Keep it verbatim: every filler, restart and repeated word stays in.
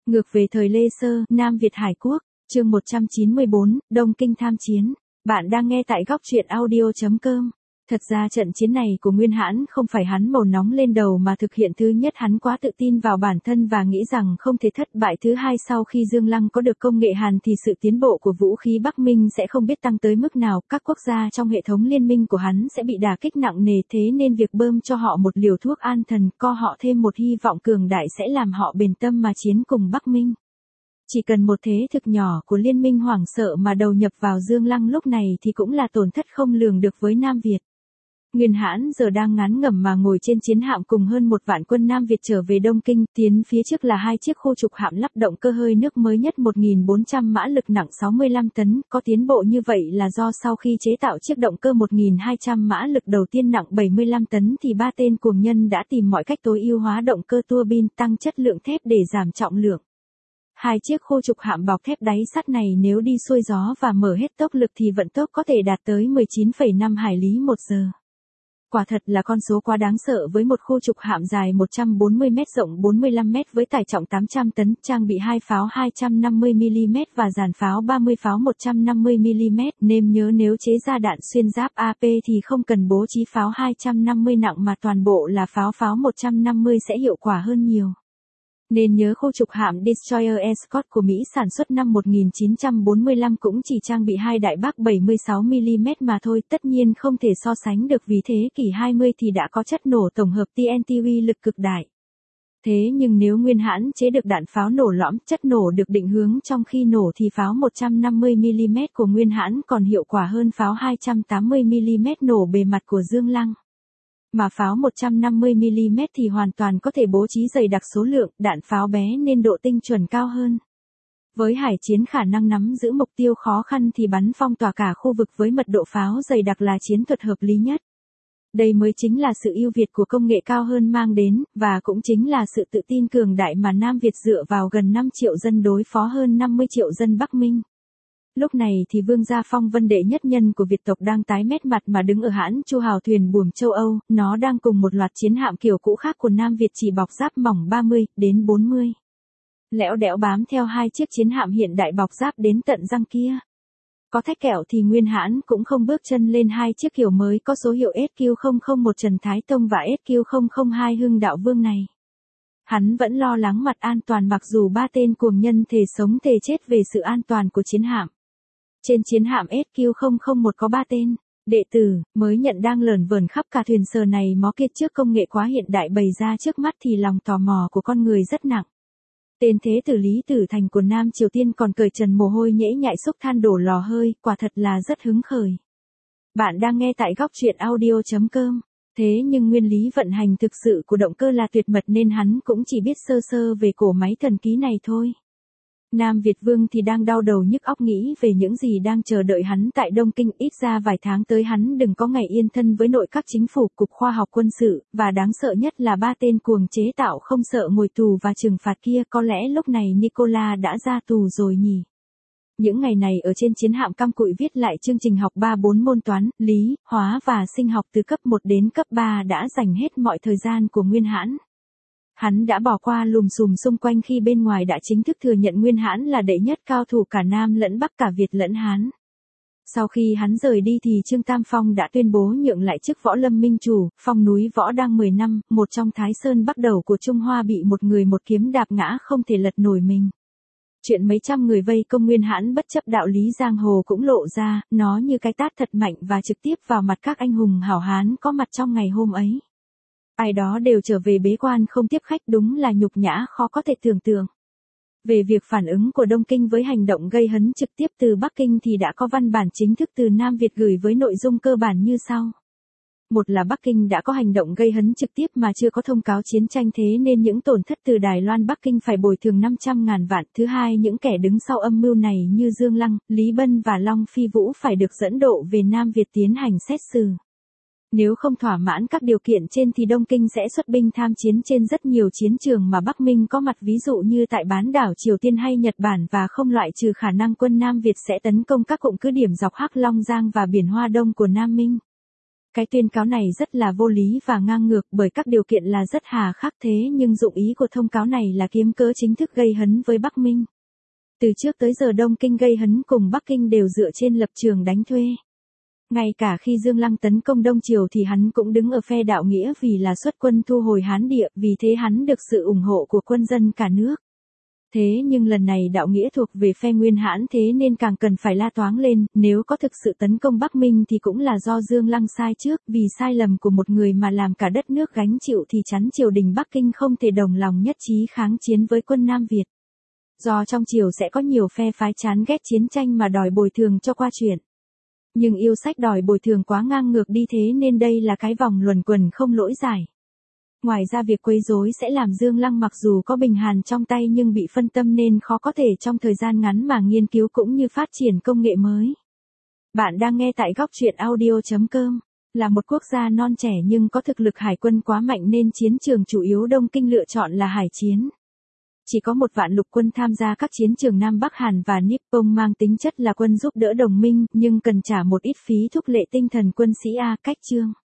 Ngược về thời Lê Sơ, Nam Việt Hải Quốc, chương một trăm chín mươi bốn, Đông Kinh tham chiến. Bạn đang nghe tại góc truyện audio chấm com. Thật ra trận chiến này của Nguyên Hãn không phải hắn màu nóng lên đầu mà thực hiện thứ nhất hắn quá tự tin vào bản thân và nghĩ rằng không thể thất bại. Thứ hai sau khi Dương Lăng có được công nghệ hàn thì sự tiến bộ của vũ khí Bắc Minh sẽ không biết tăng tới mức nào. Các quốc gia trong hệ thống liên minh của hắn sẽ bị đả kích nặng nề, thế nên việc bơm cho họ một liều thuốc an thần, co họ thêm một hy vọng cường đại sẽ làm họ bền tâm mà chiến cùng Bắc Minh. Chỉ cần một thế thực nhỏ của liên minh hoảng sợ mà đầu nhập vào Dương Lăng lúc này thì cũng là tổn thất không lường được với Nam Việt. Nguyên Hãn giờ đang ngán ngẩm mà ngồi trên chiến hạm cùng hơn một vạn quân Nam Việt trở về Đông Kinh, tiến phía trước là hai chiếc khu trục hạm lắp động cơ hơi nước mới nhất một nghìn bốn trăm mã lực nặng sáu mươi lăm tấn, có tiến bộ như vậy là do sau khi chế tạo chiếc động cơ một nghìn hai trăm mã lực đầu tiên nặng bảy mươi lăm tấn thì ba tên cuồng nhân đã tìm mọi cách tối ưu hóa động cơ tua bin, tăng chất lượng thép để giảm trọng lượng. Hai chiếc khu trục hạm bọc thép đáy sắt này nếu đi xuôi gió và mở hết tốc lực thì vận tốc có thể đạt tới mười chín phẩy năm hải lý một giờ. Quả thật là con số quá đáng sợ với một khu trục hạm dài một trăm bốn mươi mét rộng bốn mươi lăm mét với tải trọng tám trăm tấn, trang bị hai pháo hai trăm năm mươi mi li mét và dàn pháo ba mươi pháo một trăm năm mươi mi li mét, nên nhớ nếu chế ra đạn xuyên giáp a pê thì không cần bố trí pháo hai trăm năm mươi nặng mà toàn bộ là pháo pháo một trăm năm mươi sẽ hiệu quả hơn nhiều. Nên nhớ khu trục hạm Destroyer Escort của Mỹ sản xuất năm một nghìn chín trăm bốn mươi lăm cũng chỉ trang bị hai đại bác bảy mươi sáu mi li mét mà thôi, tất nhiên không thể so sánh được vì thế kỷ hai mươi thì đã có chất nổ tổng hợp tê en tê uy lực cực đại. Thế nhưng nếu Nguyên Hãn chế được đạn pháo nổ lõm, chất nổ được định hướng trong khi nổ thì pháo một trăm năm mươi mi li mét của Nguyên Hãn còn hiệu quả hơn pháo hai trăm tám mươi mi li mét nổ bề mặt của Dương Lăng. Mà pháo một trăm năm mươi mi li mét thì hoàn toàn có thể bố trí dày đặc số lượng, đạn pháo bé nên độ tinh chuẩn cao hơn. Với hải chiến khả năng nắm giữ mục tiêu khó khăn thì bắn phong tỏa cả khu vực với mật độ pháo dày đặc là chiến thuật hợp lý nhất. Đây mới chính là sự ưu việt của công nghệ cao hơn mang đến, và cũng chính là sự tự tin cường đại mà Nam Việt dựa vào gần năm triệu dân đối phó hơn năm mươi triệu dân Bắc Minh. Lúc này thì Vương Gia Phong Vân đệ nhất nhân của Việt tộc đang tái mét mặt mà đứng ở hãn Chu hào thuyền buồm châu Âu, nó đang cùng một loạt chiến hạm kiểu cũ khác của Nam Việt chỉ bọc giáp mỏng ba mươi đến bốn mươi. Lẽo đẽo bám theo hai chiếc chiến hạm hiện đại bọc giáp đến tận răng kia. Có thách kẹo thì Nguyên Hãn cũng không bước chân lên hai chiếc kiểu mới có số hiệu S Q không không một Trần Thái Tông và S Q không không hai Hưng Đạo Vương này. Hắn vẫn lo lắng mặt an toàn mặc dù ba tên cuồng nhân thề sống thề chết về sự an toàn của chiến hạm. Trên chiến hạm S Q không không một có ba tên đệ tử mới nhận đang lởn vởn khắp cả thuyền sờ này mó kia trước công nghệ quá hiện đại bày ra trước mắt thì lòng tò mò của con người rất nặng. Tên thế tử Lý Tử Thành của Nam Triều Tiên còn cởi trần mồ hôi nhễ nhại xúc than đổ lò hơi, quả thật là rất hứng khởi. Bạn đang nghe tại góc truyện audio chấm com. Thế nhưng nguyên lý vận hành thực sự của động cơ là tuyệt mật nên hắn cũng chỉ biết sơ sơ về cổ máy thần ký này thôi. Nam Việt Vương thì đang đau đầu nhức óc nghĩ về những gì đang chờ đợi hắn tại Đông Kinh, ít ra vài tháng tới hắn đừng có ngày yên thân với nội các chính phủ, cục khoa học quân sự, và đáng sợ nhất là ba tên cuồng chế tạo không sợ ngồi tù và trừng phạt kia, có lẽ lúc này Nicola đã ra tù rồi nhỉ. Những ngày này ở trên chiến hạm căm cụi viết lại chương trình học ba bốn môn toán, lý, hóa và sinh học từ cấp một đến cấp ba đã dành hết mọi thời gian của Nguyên Hãn. Hắn đã bỏ qua lùm xùm xung quanh khi bên ngoài đã chính thức thừa nhận Nguyên Hãn là đệ nhất cao thủ cả Nam lẫn Bắc, cả Việt lẫn Hán. Sau khi hắn rời đi thì Trương Tam Phong đã tuyên bố nhượng lại chức võ lâm minh chủ, phong núi võ đang mười năm, một trong Thái Sơn Bắc đầu của Trung Hoa bị một người một kiếm đạp ngã không thể lật nổi mình. Chuyện mấy trăm người vây công Nguyên Hãn bất chấp đạo lý giang hồ cũng lộ ra, nó như cái tát thật mạnh và trực tiếp vào mặt các anh hùng hảo hán có mặt trong ngày hôm ấy. Ai đó đều trở về bế quan không tiếp khách, đúng là nhục nhã khó có thể tưởng tượng. Về việc phản ứng của Đông Kinh với hành động gây hấn trực tiếp từ Bắc Kinh thì đã có văn bản chính thức từ Nam Việt gửi với nội dung cơ bản như sau. Một là Bắc Kinh đã có hành động gây hấn trực tiếp mà chưa có thông cáo chiến tranh, thế nên những tổn thất từ Đài Loan Bắc Kinh phải bồi thường năm trăm ngàn vạn. Thứ hai, những kẻ đứng sau âm mưu này như Dương Lăng, Lý Bân và Long Phi Vũ phải được dẫn độ về Nam Việt tiến hành xét xử. Nếu không thỏa mãn các điều kiện trên thì Đông Kinh sẽ xuất binh tham chiến trên rất nhiều chiến trường mà Bắc Minh có mặt, ví dụ như tại bán đảo Triều Tiên hay Nhật Bản, và không loại trừ khả năng quân Nam Việt sẽ tấn công các cụm cứ điểm dọc Hắc Long Giang và biển Hoa Đông của Nam Minh. Cái tuyên cáo này rất là vô lý và ngang ngược bởi các điều kiện là rất hà khắc thế nhưng dụng ý của thông cáo này là kiếm cớ chính thức gây hấn với Bắc Minh. Từ trước tới giờ Đông Kinh gây hấn cùng Bắc Kinh đều dựa trên lập trường đánh thuê. Ngay cả khi Dương Lăng tấn công Đông Triều thì hắn cũng đứng ở phe đạo nghĩa vì là xuất quân thu hồi Hán địa, vì thế hắn được sự ủng hộ của quân dân cả nước. Thế nhưng lần này đạo nghĩa thuộc về phe Nguyên Hãn thế nên càng cần phải la toáng lên, nếu có thực sự tấn công Bắc Minh thì cũng là do Dương Lăng sai trước, vì sai lầm của một người mà làm cả đất nước gánh chịu thì chắn triều đình Bắc Kinh không thể đồng lòng nhất trí kháng chiến với quân Nam Việt. Do trong triều sẽ có nhiều phe phái chán ghét chiến tranh mà đòi bồi thường cho qua chuyện. Nhưng yêu sách đòi bồi thường quá ngang ngược đi thế nên đây là cái vòng luẩn quẩn không lỗi giải. Ngoài ra việc quấy rối sẽ làm Dương Lăng mặc dù có bình hàn trong tay nhưng bị phân tâm nên khó có thể trong thời gian ngắn mà nghiên cứu cũng như phát triển công nghệ mới. Bạn đang nghe tại góc truyện audio chấm com. Là một quốc gia non trẻ nhưng có thực lực hải quân quá mạnh nên chiến trường chủ yếu Đông Kinh lựa chọn là hải chiến. Chỉ có một vạn lục quân tham gia các chiến trường Nam Bắc Hàn và Nippon mang tính chất là quân giúp đỡ đồng minh nhưng cần trả một ít phí thúc lệ tinh thần quân sĩ A cách chương.